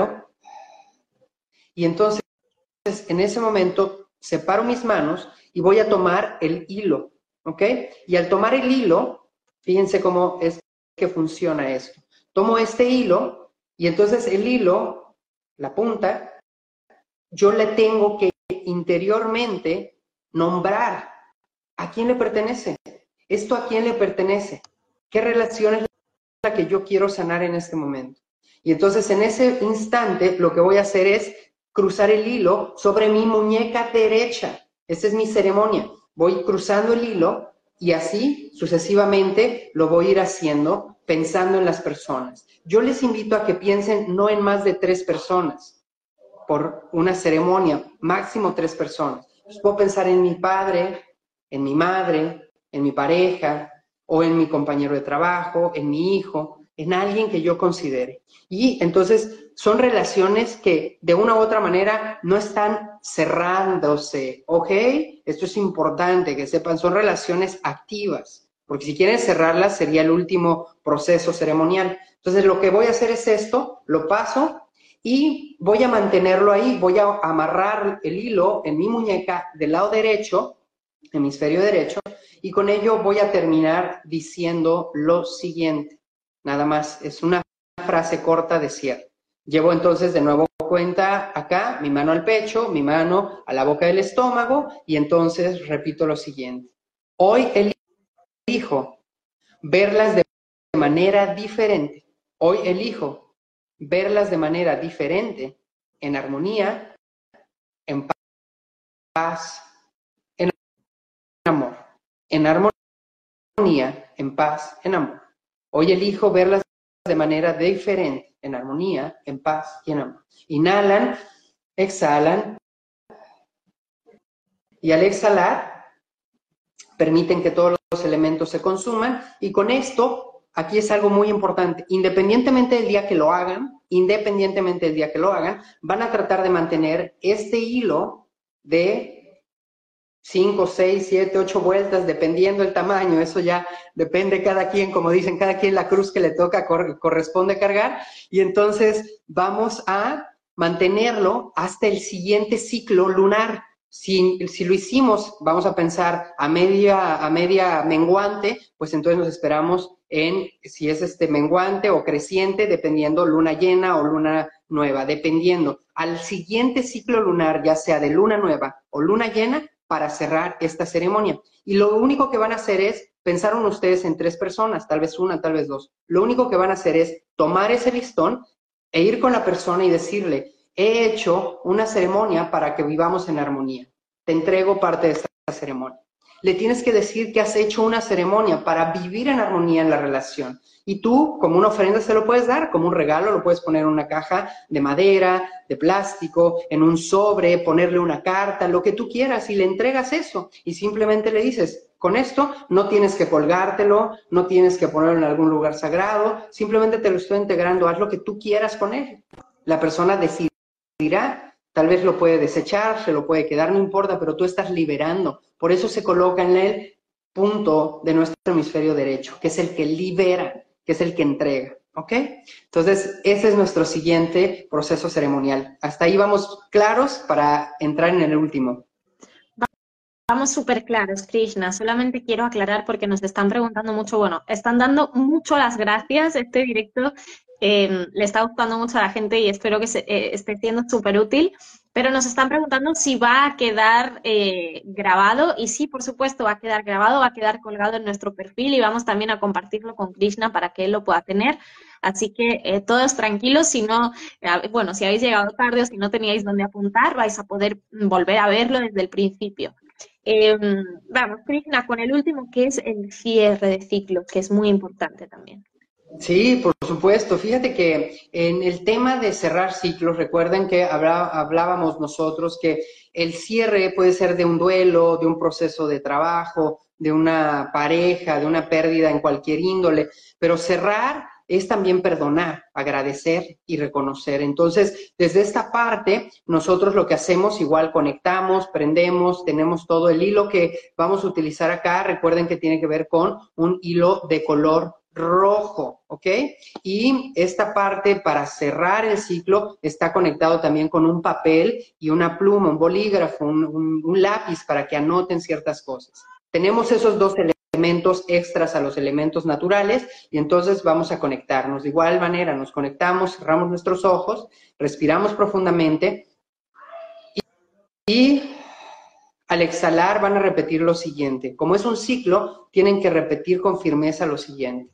Y entonces, en ese momento, separo mis manos y voy a tomar el hilo, ¿ok? Y al tomar el hilo, fíjense cómo es que funciona esto. Tomo este hilo y entonces el hilo, la punta, yo le tengo que interiormente nombrar a quién le pertenece. ¿Esto a quién le pertenece? ¿Qué relación es la que yo quiero sanar en este momento? Y entonces en ese instante lo que voy a hacer es cruzar el hilo sobre mi muñeca derecha. Esta es mi ceremonia. Voy cruzando el hilo y así sucesivamente lo voy a ir haciendo pensando en las personas. Yo les invito a que piensen no en más de 3 personas por una ceremonia, máximo 3 personas. Pues puedo pensar en mi padre, en mi madre, en mi pareja, o en mi compañero de trabajo, en mi hijo, en alguien que yo considere. Y entonces son relaciones que de una u otra manera no están cerrándose, ¿ok? Esto es importante que sepan, son relaciones activas, porque si quieren cerrarlas sería el último proceso ceremonial. Entonces lo que voy a hacer es esto, lo paso y voy a mantenerlo ahí, voy a amarrar el hilo en mi muñeca del lado derecho, hemisferio derecho, y con ello voy a terminar diciendo lo siguiente. Nada más, es una frase corta de cierre. Llevo entonces de nuevo cuenta acá, mi mano al pecho, mi mano a la boca del estómago, y entonces repito lo siguiente. Hoy elijo ver las manera diferente. Hoy elijo verlas de manera diferente, en armonía, en paz, en amor. En armonía, en paz, en amor. Hoy elijo verlas de manera diferente, en armonía, en paz y en amor. Inhalan, exhalan, y al exhalar, permiten que todos los elementos se consuman, y con esto, aquí es algo muy importante, independientemente del día que lo hagan, van a tratar de mantener este hilo de 5, 6, 7, 8 vueltas, dependiendo el tamaño, eso ya depende cada quien, como dicen, cada quien la cruz que le toca corresponde cargar, y entonces vamos a mantenerlo hasta el siguiente ciclo lunar. Si lo hicimos, vamos a pensar a media menguante, pues entonces nos esperamos en si es menguante o creciente, dependiendo luna llena o luna nueva, dependiendo al siguiente ciclo lunar, ya sea de luna nueva o luna llena, para cerrar esta ceremonia. Y lo único que van a hacer es, pensaron ustedes en 3 personas, tal vez una, tal vez 2, lo único que van a hacer es tomar ese listón e ir con la persona y decirle, he hecho una ceremonia para que vivamos en armonía. Te entrego parte de esta ceremonia. Le tienes que decir que has hecho una ceremonia para vivir en armonía en la relación. Y tú, como una ofrenda, se lo puedes dar, como un regalo, lo puedes poner en una caja de madera, de plástico, en un sobre, ponerle una carta, lo que tú quieras, y le entregas eso. Y simplemente le dices, con esto no tienes que colgártelo, no tienes que ponerlo en algún lugar sagrado, simplemente te lo estoy integrando, haz lo que tú quieras con él. La persona decidirá, tal vez lo puede desechar, se lo puede quedar, no importa, pero tú estás liberando. Por eso se coloca en el punto de nuestro hemisferio derecho, que es el que libera, que es el que entrega, ¿ok? Entonces, ese es nuestro siguiente proceso ceremonial. Hasta ahí vamos claros para entrar en el último. Vamos súper claros, Krishna. Solamente quiero aclarar porque nos están preguntando mucho, bueno, están dando mucho las gracias. Este directo le está gustando mucho a la gente y espero que esté siendo súper útil. Pero nos están preguntando si va a quedar grabado. Y sí, por supuesto, va a quedar grabado, va a quedar colgado en nuestro perfil y vamos también a compartirlo con Krishna para que él lo pueda tener. Así que todos tranquilos, si no, bueno, si habéis llegado tarde o si no teníais dónde apuntar, vais a poder volver a verlo desde el principio. Vamos, Krishna, con el último, que es el cierre de ciclo, que es muy importante también. Sí, por supuesto. Fíjate que en el tema de cerrar ciclos, recuerden que hablábamos nosotros que el cierre puede ser de un duelo, de un proceso de trabajo, de una pareja, de una pérdida en cualquier índole, pero cerrar es también perdonar, agradecer y reconocer. Entonces, desde esta parte, nosotros lo que hacemos, igual conectamos, prendemos, tenemos todo el hilo que vamos a utilizar acá. Recuerden que tiene que ver con un hilo de color rojo, ¿ok? Y esta parte para cerrar el ciclo está conectado también con un papel y una pluma, un bolígrafo, un lápiz para que anoten ciertas cosas. Tenemos esos 2 elementos extras a los elementos naturales y entonces vamos a conectarnos. De igual manera nos conectamos, cerramos nuestros ojos, respiramos profundamente y al exhalar van a repetir lo siguiente. Como es un ciclo, tienen que repetir con firmeza lo siguiente.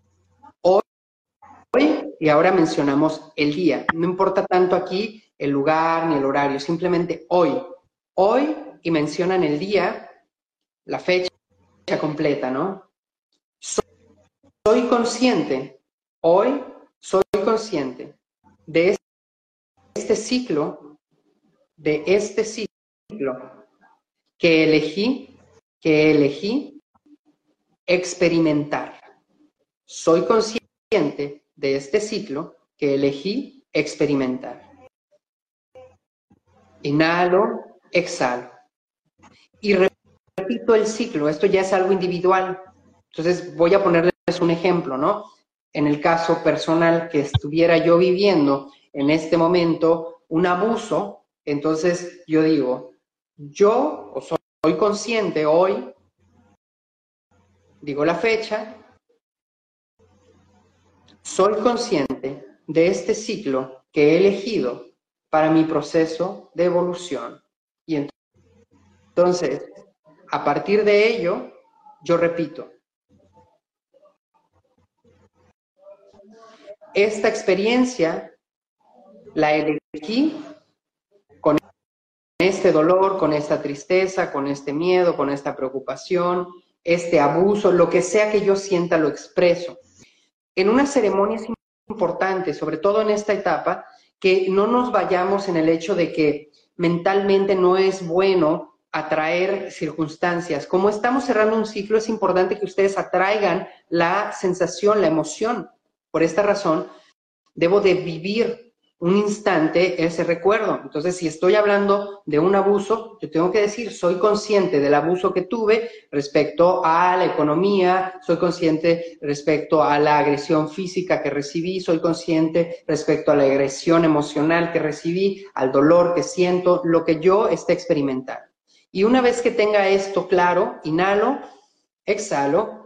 Hoy, y ahora mencionamos el día. No importa tanto aquí el lugar ni el horario, simplemente hoy. Hoy, y mencionan el día, la fecha completa, ¿no? Soy consciente, hoy soy consciente de este ciclo, que elegí experimentar. Soy consciente de este ciclo que elegí experimentar. Inhalo, exhalo. Y repito el ciclo, esto ya es algo individual. Entonces voy a ponerles un ejemplo, ¿no? En el caso personal que estuviera yo viviendo en este momento un abuso, entonces yo digo, yo soy consciente hoy, digo la fecha, soy consciente de este ciclo que he elegido para mi proceso de evolución. Y entonces, a partir de ello, yo repito, esta experiencia la elegí con este dolor, con esta tristeza, con este miedo, con esta preocupación, este abuso, lo que sea que yo sienta lo expreso. En una ceremonia es importante, sobre todo en esta etapa, que no nos vayamos en el hecho de que mentalmente no es bueno atraer circunstancias. Como estamos cerrando un ciclo, es importante que ustedes atraigan la sensación, la emoción. Por esta razón, debo de vivir un instante ese recuerdo. Entonces, si estoy hablando de un abuso, yo tengo que decir, soy consciente del abuso que tuve respecto a la economía, soy consciente respecto a la agresión física que recibí, soy consciente respecto a la agresión emocional que recibí, al dolor que siento, lo que yo esté experimentando. Y una vez que tenga esto claro, inhalo, exhalo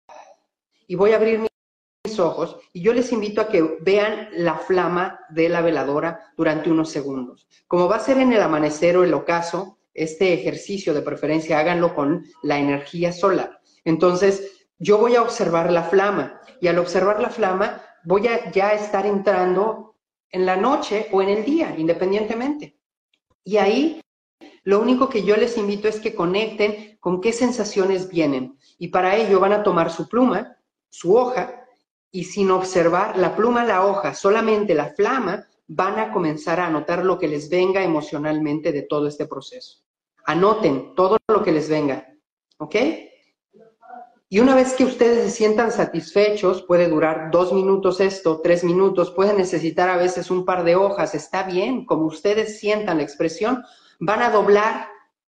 y voy a abrir mis ojos y yo les invito a que vean la flama de la veladora durante unos segundos. Como va a ser en el amanecer o el ocaso, este ejercicio de preferencia háganlo con la energía solar. Entonces, yo voy a observar la flama y al observar la flama voy a ya estar entrando en la noche o en el día, independientemente. Y ahí lo único que yo les invito es que conecten con qué sensaciones vienen. Y para ello van a tomar su pluma, su hoja, y sin observar la pluma, la hoja, solamente la flama, van a comenzar a anotar lo que les venga emocionalmente de todo este proceso. Anoten todo lo que les venga, ¿ok? Y una vez que ustedes se sientan satisfechos, puede durar 2 minutos esto, 3 minutos, pueden necesitar a veces un par de hojas, está bien, como ustedes sientan la expresión, van a doblar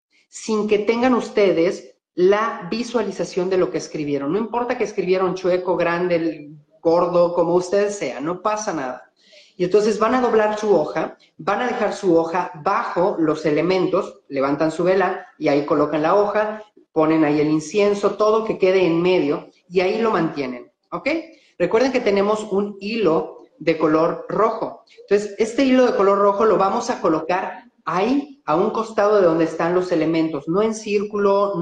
sin que tengan ustedes la visualización de lo que escribieron. No importa que escribieron chueco, grande, gordo, como ustedes sean, no pasa nada. Y entonces van a doblar su hoja, van a dejar su hoja bajo los elementos, levantan su vela y ahí colocan la hoja, ponen ahí el incienso, todo que quede en medio y ahí lo mantienen, ¿ok? Recuerden que tenemos un hilo de color rojo. Entonces, este hilo de color rojo lo vamos a colocar ahí, a un costado de donde están los elementos, no en círculo,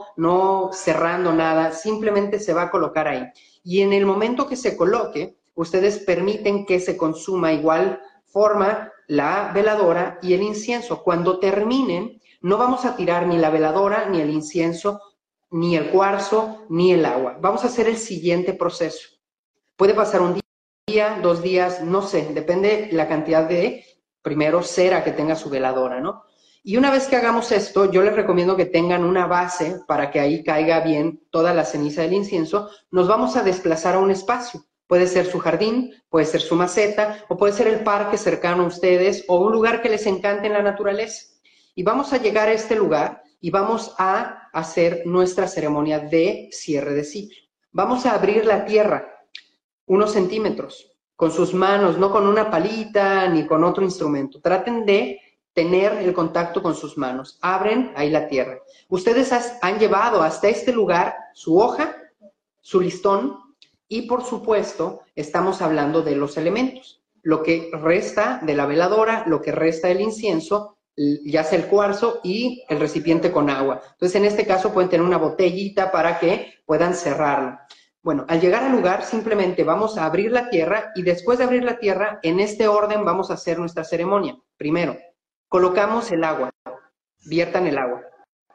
no cerrando nada, simplemente se va a colocar ahí. Y en el momento que se coloque, ustedes permiten que se consuma igual forma la veladora y el incienso. Cuando terminen, no vamos a tirar ni la veladora, ni el incienso, ni el cuarzo, ni el agua. Vamos a hacer el siguiente proceso. Puede pasar un día, 2 días, no sé, depende la cantidad de, primero, cera que tenga su veladora, ¿no? Y una vez que hagamos esto, yo les recomiendo que tengan una base para que ahí caiga bien toda la ceniza del incienso. Nos vamos a desplazar a un espacio. Puede ser su jardín, puede ser su maceta, o puede ser el parque cercano a ustedes, o un lugar que les encante en la naturaleza. Y vamos a llegar a este lugar y vamos a hacer nuestra ceremonia de cierre de ciclo. Vamos a abrir la tierra unos centímetros con sus manos, no con una palita ni con otro instrumento. Traten de tener el contacto con sus manos. Abren ahí la tierra. Ustedes han llevado hasta este lugar su hoja, su listón y, por supuesto, estamos hablando de los elementos. Lo que resta de la veladora, lo que resta del incienso, ya sea el cuarzo y el recipiente con agua. Entonces, en este caso pueden tener una botellita para que puedan cerrarlo. Bueno, al llegar al lugar simplemente vamos a abrir la tierra y después de abrir la tierra, en este orden vamos a hacer nuestra ceremonia. Primero, colocamos el agua, viertan el agua.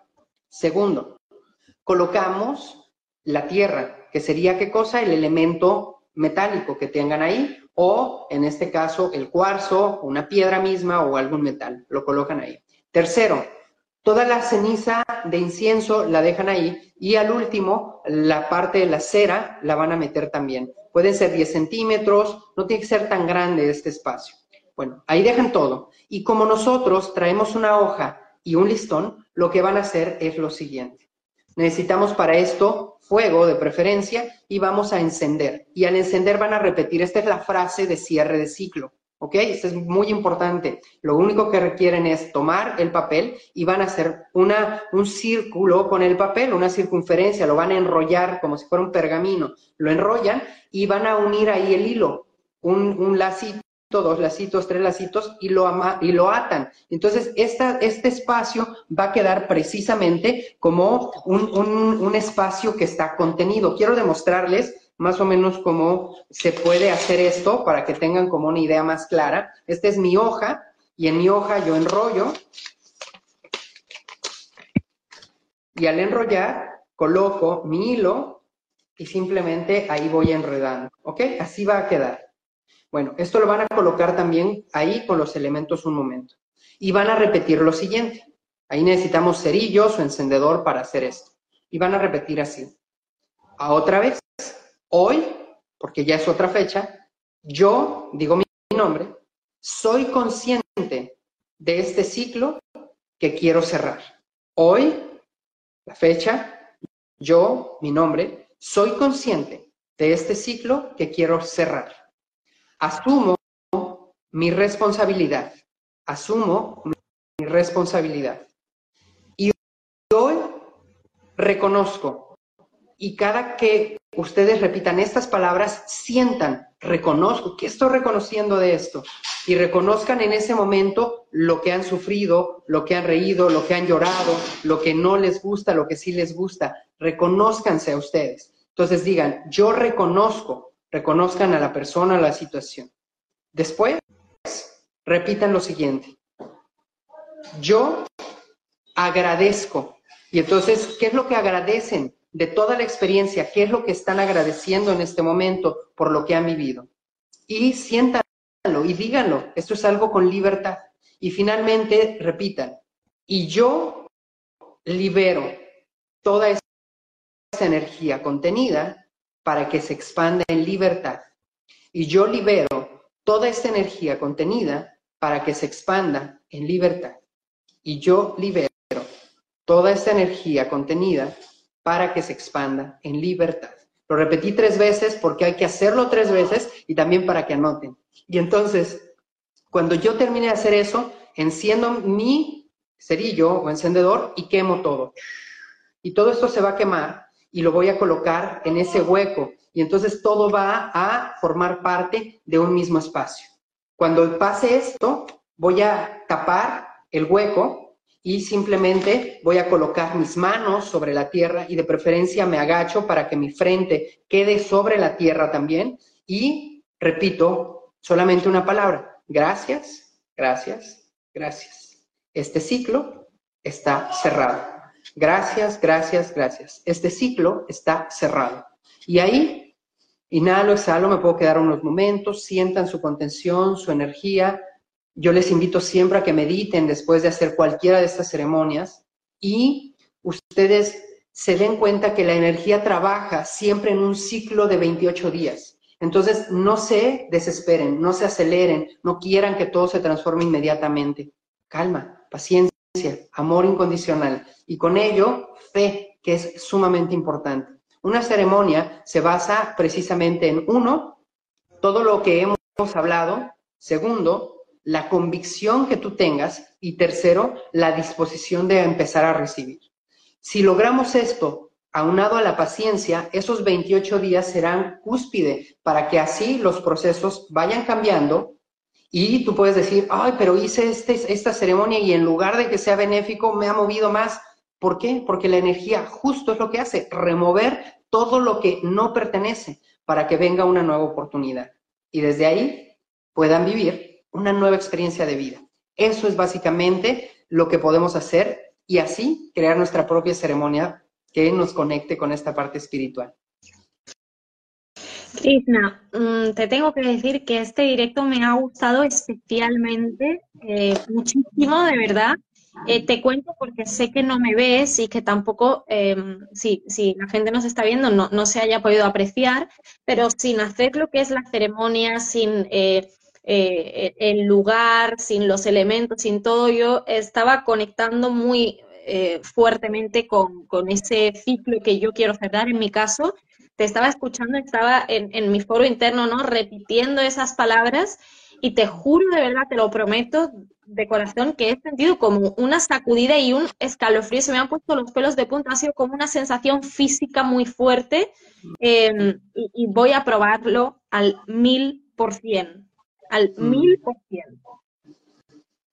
Segundo, colocamos la tierra, que sería ¿qué cosa? El elemento metálico que tengan ahí o en este caso el cuarzo, una piedra misma o algún metal, lo colocan ahí. Tercero, toda la ceniza de incienso la dejan ahí y al último, la parte de la cera la van a meter también. Pueden ser 10 centímetros, no tiene que ser tan grande este espacio. Bueno, ahí dejan todo. Y como nosotros traemos una hoja y un listón, lo que van a hacer es lo siguiente. Necesitamos para esto fuego de preferencia y vamos a encender. Y al encender van a repetir, esta es la frase de cierre de ciclo. ¿Ok? Esto es muy importante. Lo único que requieren es tomar el papel y van a hacer un círculo con el papel, una circunferencia, lo van a enrollar como si fuera un pergamino. Lo enrollan y van a unir ahí el hilo, un lacito, 2 lacitos, 3 lacitos y lo atan. Entonces, este espacio va a quedar precisamente como un espacio que está contenido. Quiero demostrarles más o menos cómo se puede hacer esto para que tengan como una idea más clara. Esta es mi hoja y en mi hoja yo enrollo y al enrollar coloco mi hilo y simplemente ahí voy enredando, ¿ok? Así va a quedar. Bueno, esto lo van a colocar también ahí con los elementos un momento. Y van a repetir lo siguiente. Ahí necesitamos cerillos o encendedor para hacer esto. Y van a repetir así. A otra vez, hoy, porque ya es otra fecha, yo, digo mi nombre, soy consciente de este ciclo que quiero cerrar. Hoy, la fecha, yo, mi nombre, soy consciente de este ciclo que quiero cerrar. Asumo mi responsabilidad. Asumo mi responsabilidad. Y hoy reconozco. Y cada que ustedes repitan estas palabras, sientan, reconozco, ¿qué estoy reconociendo de esto? Y reconozcan en ese momento lo que han sufrido, lo que han reído, lo que han llorado, lo que no les gusta, lo que sí les gusta. Reconózcanse a ustedes. Entonces digan, yo reconozco, reconozcan a la persona, a la situación. Después, repitan lo siguiente. Yo agradezco. Y entonces, ¿qué es lo que agradecen de toda la experiencia? ¿Qué es lo que están agradeciendo en este momento por lo que han vivido? Y siéntanlo y díganlo. Esto es algo con libertad. Y finalmente, repitan. Y yo libero toda esa energía contenida para que se expanda en libertad. Y yo libero toda esta energía contenida para que se expanda en libertad. Y yo libero toda esta energía contenida para que se expanda en libertad. Lo repetí 3 veces porque hay que hacerlo 3 veces y también para que anoten. Y entonces, cuando yo termine de hacer eso, enciendo mi cerillo o encendedor y quemo todo. Y todo esto se va a quemar y lo voy a colocar en ese hueco. Y entonces todo va a formar parte de un mismo espacio. Cuando pase esto, voy a tapar el hueco y simplemente voy a colocar mis manos sobre la tierra y de preferencia me agacho para que mi frente quede sobre la tierra también. Y repito solamente una palabra. Gracias, gracias, gracias. Este ciclo está cerrado. Gracias, gracias, gracias. Este ciclo está cerrado. Y ahí, inhalo, exhalo, me puedo quedar unos momentos, sientan su contención, su energía. Yo les invito siempre a que mediten después de hacer cualquiera de estas ceremonias y ustedes se den cuenta que la energía trabaja siempre en un ciclo de 28 días. Entonces, no se desesperen, no se aceleren, no quieran que todo se transforme inmediatamente. Calma, paciencia, amor incondicional y con ello fe, que es sumamente importante. Una ceremonia se basa precisamente en 1, todo lo que hemos hablado, 2, la convicción que tú tengas y 3, la disposición de empezar a recibir. Si logramos esto aunado a la paciencia, esos 28 días serán cúspide para que así los procesos vayan cambiando. Y tú puedes decir, ay, pero hice esta ceremonia y en lugar de que sea benéfico, me ha movido más. ¿Por qué? Porque la energía justo es lo que hace, remover todo lo que no pertenece para que venga una nueva oportunidad. Y desde ahí puedan vivir una nueva experiencia de vida. Eso es básicamente lo que podemos hacer y así crear nuestra propia ceremonia que nos conecte con esta parte espiritual. Krishna, te tengo que decir que este directo me ha gustado especialmente, muchísimo, de verdad. Te cuento porque sé que no me ves y que tampoco, si la gente nos está viendo, no se haya podido apreciar, pero sin hacer lo que es la ceremonia, sin el lugar, sin los elementos, sin todo, yo estaba conectando muy fuertemente con ese ciclo que yo quiero cerrar en mi caso. Te estaba escuchando, estaba en mi foro interno, ¿no? Repitiendo esas palabras y te juro, de verdad, te lo prometo de corazón, que he sentido como una sacudida y un escalofrío, se me han puesto los pelos de punta, ha sido como una sensación física muy fuerte y voy a probarlo al 1000%, al 1000%.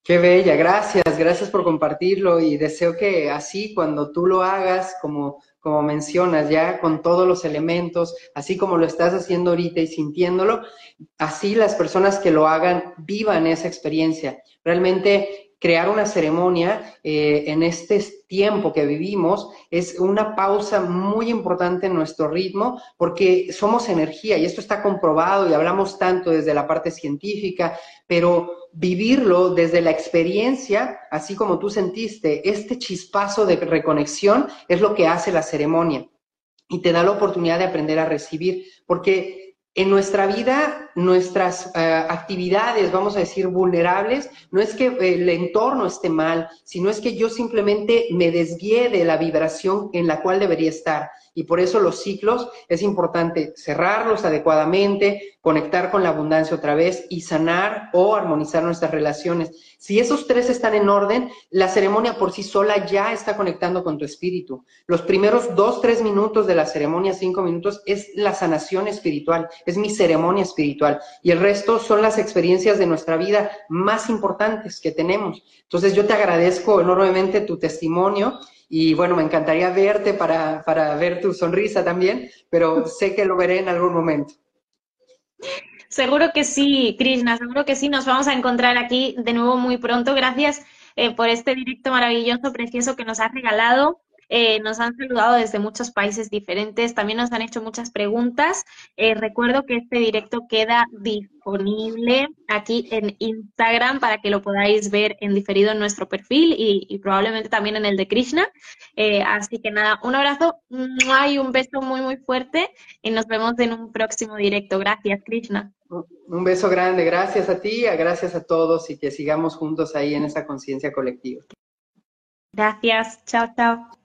Qué bella, gracias por compartirlo y deseo que así cuando tú lo hagas, como mencionas, ya con todos los elementos, así como lo estás haciendo ahorita y sintiéndolo, así las personas que lo hagan vivan esa experiencia. Realmente crear una ceremonia en este tiempo que vivimos es una pausa muy importante en nuestro ritmo porque somos energía y esto está comprobado y hablamos tanto desde la parte científica, pero vivirlo desde la experiencia, así como tú sentiste, este chispazo de reconexión es lo que hace la ceremonia y te da la oportunidad de aprender a recibir, porque en nuestra vida, nuestras actividades, vamos a decir, vulnerables, no es que el entorno esté mal, sino es que yo simplemente me desguíe de la vibración en la cual debería estar. Y por eso los ciclos es importante cerrarlos adecuadamente, conectar con la abundancia otra vez y sanar o armonizar nuestras relaciones. Si esos tres están en orden, la ceremonia por sí sola ya está conectando con tu espíritu. Los primeros 2, 3 minutos de la ceremonia, 5 minutos, es la sanación espiritual, es mi ceremonia espiritual. Y el resto son las experiencias de nuestra vida más importantes que tenemos. Entonces yo te agradezco enormemente tu testimonio y bueno, me encantaría verte para ver tu sonrisa también, pero sé que lo veré en algún momento. Seguro que sí, Krishna, seguro que sí. Nos vamos a encontrar aquí de nuevo muy pronto. Gracias por este directo maravilloso, precioso que nos has regalado. Nos han saludado desde muchos países diferentes. También nos han hecho muchas preguntas. Recuerdo que este directo queda disponible aquí en Instagram para que lo podáis ver en diferido en nuestro perfil y probablemente también en el de Krishna. Así que nada, un abrazo ¡mua! Y un beso muy, muy fuerte y nos vemos en un próximo directo. Gracias, Krishna. Un beso grande, gracias a ti, gracias a todos y que sigamos juntos ahí en esa conciencia colectiva. Gracias, chao, chao.